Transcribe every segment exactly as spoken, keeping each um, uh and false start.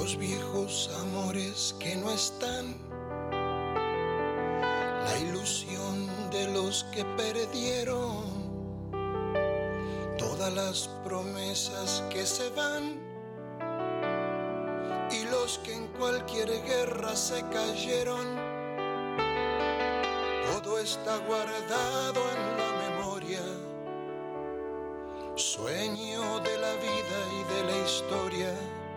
los viejos amores que no están, la ilusión de los que perdieron, todas las promesas que se van y los que en cualquier guerra se cayeron. Todo está guardado en la memoria, sueño de la vida y de la historia,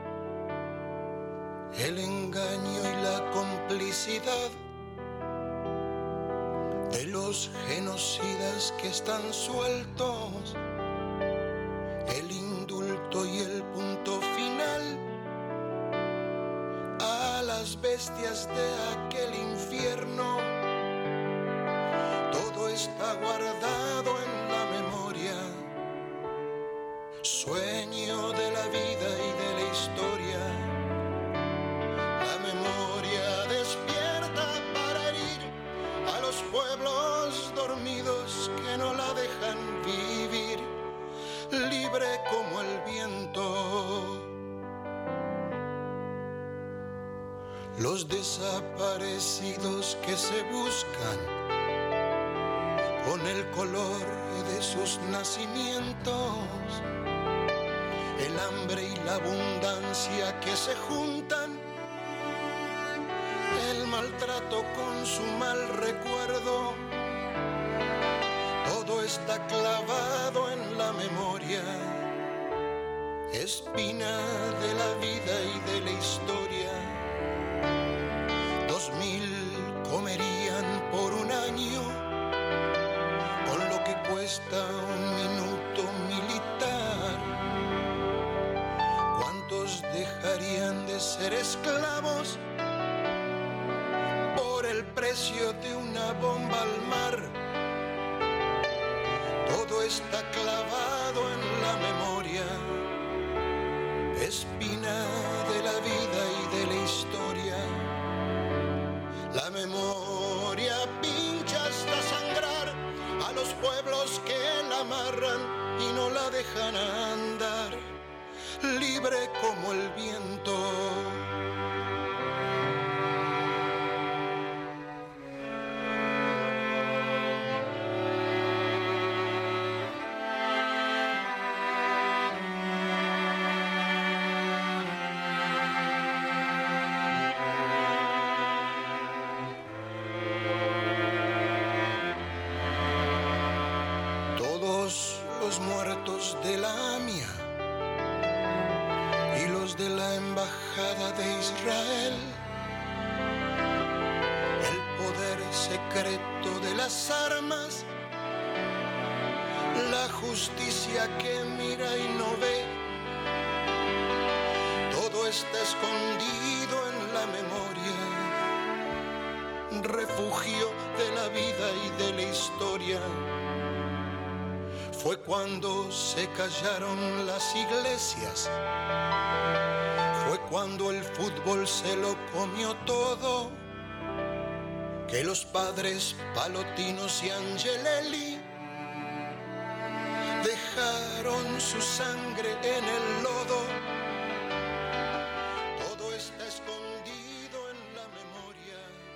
el engaño y la complicidad de los genocidas que están sueltos, el indulto y el punto final a las bestias de aquel infierno. Todo está guardado en la memoria, sueño de la vida y de la historia. La memoria despierta para herir a los pueblos dormidos que no la dejan vivir, libre como el viento. Los desaparecidos que se buscan con el color de sus nacimientos, el hambre y la abundancia que se juntan, el maltrato con su mal recuerdo, todo está clavado en la memoria, espina de la vida y de la historia. Dos mil comerían por un año con lo que cuesta un minuto militar. ¿Cuántos dejarían de ser esclavos por el precio de una bomba al mar? Todo está clavado en la memoria, espina de la vida y de la historia. La memoria pincha hasta sangrar a los pueblos que la amarran y no la dejan andar, libre como el viento. Los muertos de la AMIA y los de la Embajada de Israel, el poder secreto de las armas, la justicia que mira y no ve, todo está escondido en la memoria, refugio de la vida y de la historia. Fue cuando se callaron las iglesias, fue cuando el fútbol se lo comió todo, que los padres Palotinos y Angelelli dejaron su sangre en el lodo.